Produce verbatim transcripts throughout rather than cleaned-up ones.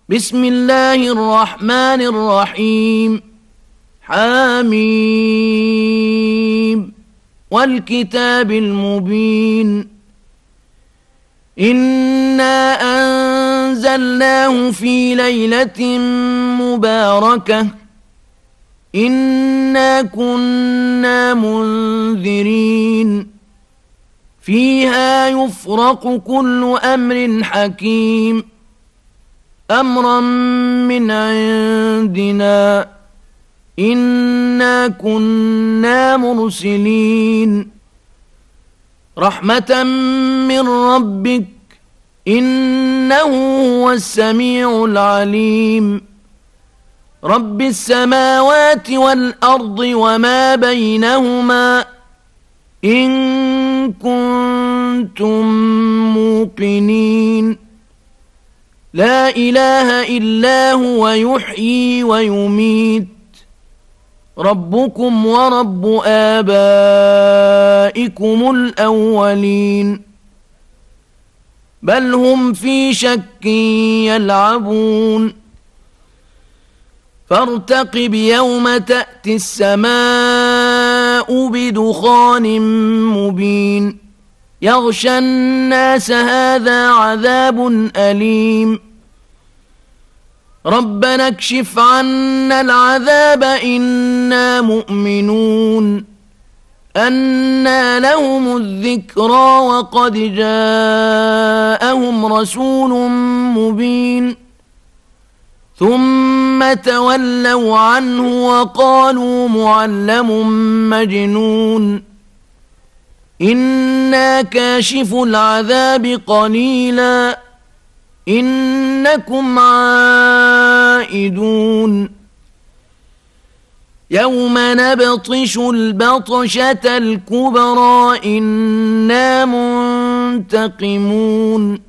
بسم الله الرحمن الرحيم. حميم والكتاب المبين. إنا أنزلناه في ليلة مباركة إنا كنا منذرين فيها يفرق كل أمر حكيم أمرا من عندنا إنا كنا مرسلين رحمة من ربك إنه هو السميع العليم رب السماوات والأرض وما بينهما إن كنتم موقنين لا إله إلا هو يحيي ويميت ربكم ورب آبائكم الأولين بل هم في شك يلعبون فارتقب يوم تأتي السماء بدخان مبين يغشى الناس هذا عذاب أليم ربنا اكشف عنا العذاب إنا مؤمنون أنى لهم الذكرى وقد جاءهم رسول مبين ثم تولوا عنه وقالوا معلم مجنون إنا كاشف العذاب قليلا إنكم عائدون يوم نبطش البطشة الكبرى إنا منتقمون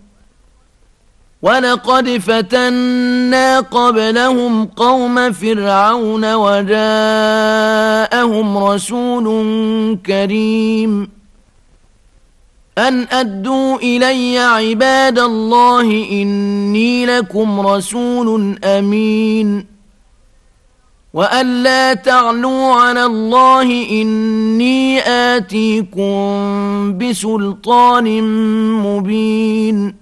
ولقد فتنا قبلهم قوم فرعون وجاءهم رسول كريم أن أدوا إلي عباد الله إني لكم رسول أمين وأن لا تعلوا على الله إني آتيكم بسلطان مبين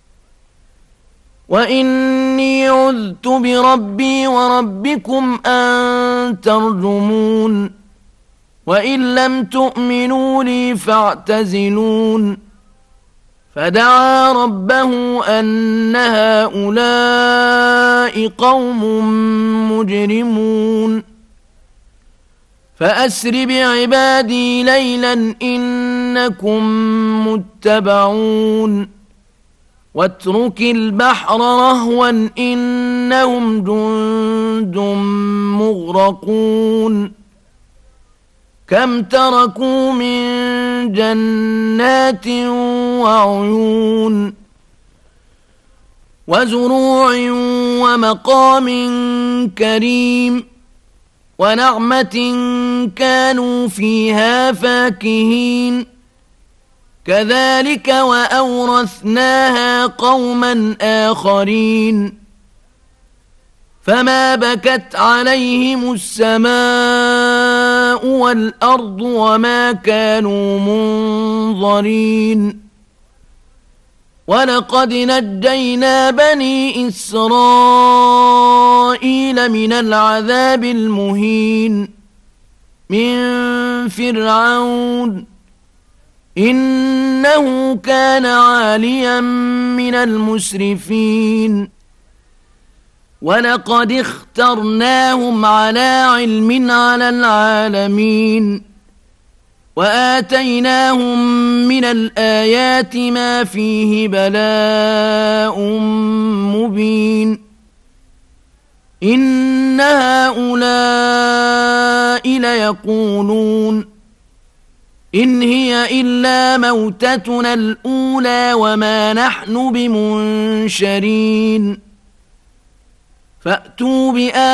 وإني عذت بربي وربكم أن ترجمون وإن لم تؤمنوا لي فاعتزلون فدعا ربه أن هؤلاء قوم مجرمون فأسر بعبادي ليلا إنكم متبعون واترك البحر رهوا إنهم جند مغرقون كم تركوا من جنات وعيون وزروع ومقام كريم ونعمة كانوا فيها فاكهين كذلك وأورثناها قوما آخرين فما بكت عليهم السماء والأرض وما كانوا منظرين ولقد نجينا بني إسرائيل من العذاب المهين من فرعون إنه كان عاليا من المسرفين ولقد اخترناهم على علم على العالمين وآتيناهم من الآيات ما فيه بلاء مبين إن هؤلاء ليقولون إن هي إلا موتتنا الأولى وما نحن بمنشرين فأتوا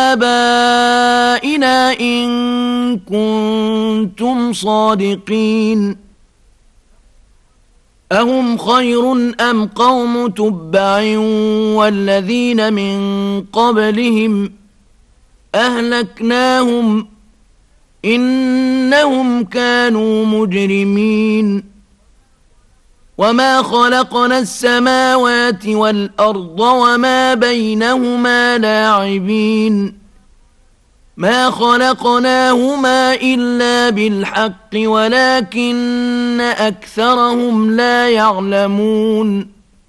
بآبائنا إن كنتم صادقين أهم خير أم قوم تبع والذين من قبلهم أهلكناهم إنهم كانوا مجرمين وما خلقنا السماوات والأرض وما بينهما لاعبين ما خلقناهما إلا بالحق ولكن أكثرهم لا يعلمون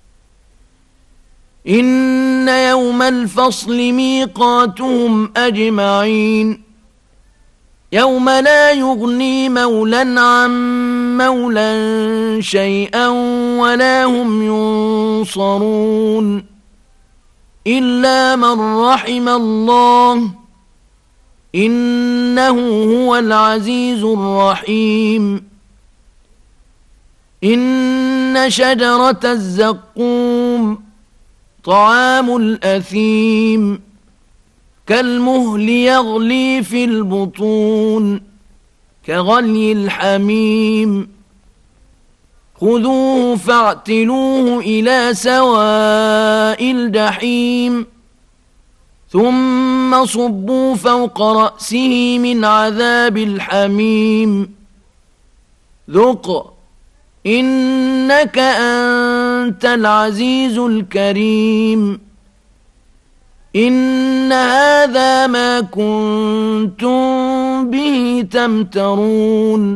إن يوم الفصل ميقاتهم أجمعين يوم لا يغني مولى عن مولى شيئا ولا هم ينصرون إلا من رحم الله إنه هو العزيز الرحيم إن شجرة الزقوم طعام الأثيم كالمهل يغلي في البطون كغلي الحميم خذوه فاعتلوه إلى سواء الجحيم ثم صبوا فوق رأسه من عذاب الحميم ذق إنك أنت العزيز الكريم إن هذا ما كنتم به تمترون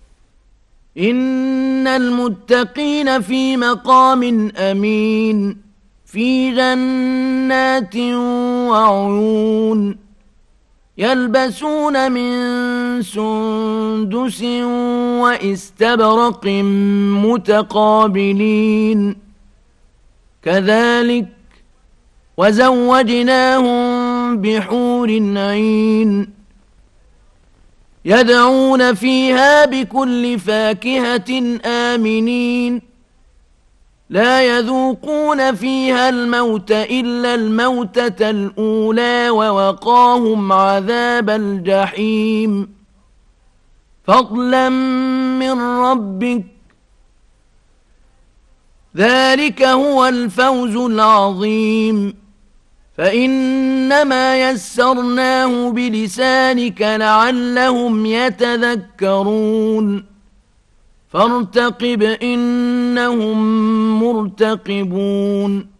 إن المتقين في مقام أمين في جنات وعيون يلبسون من سندس وإستبرق متقابلين كذلك وزوجناهم بحور عين يدعون فيها بكل فاكهة آمنين لا يذوقون فيها الموت إلا الموتة الأولى ووقاهم عذاب الجحيم فضلا من ربك ذلك هو الفوز العظيم فإنما يسرناه بلسانك لعلهم يتذكرون فارتقب إنهم مرتقبون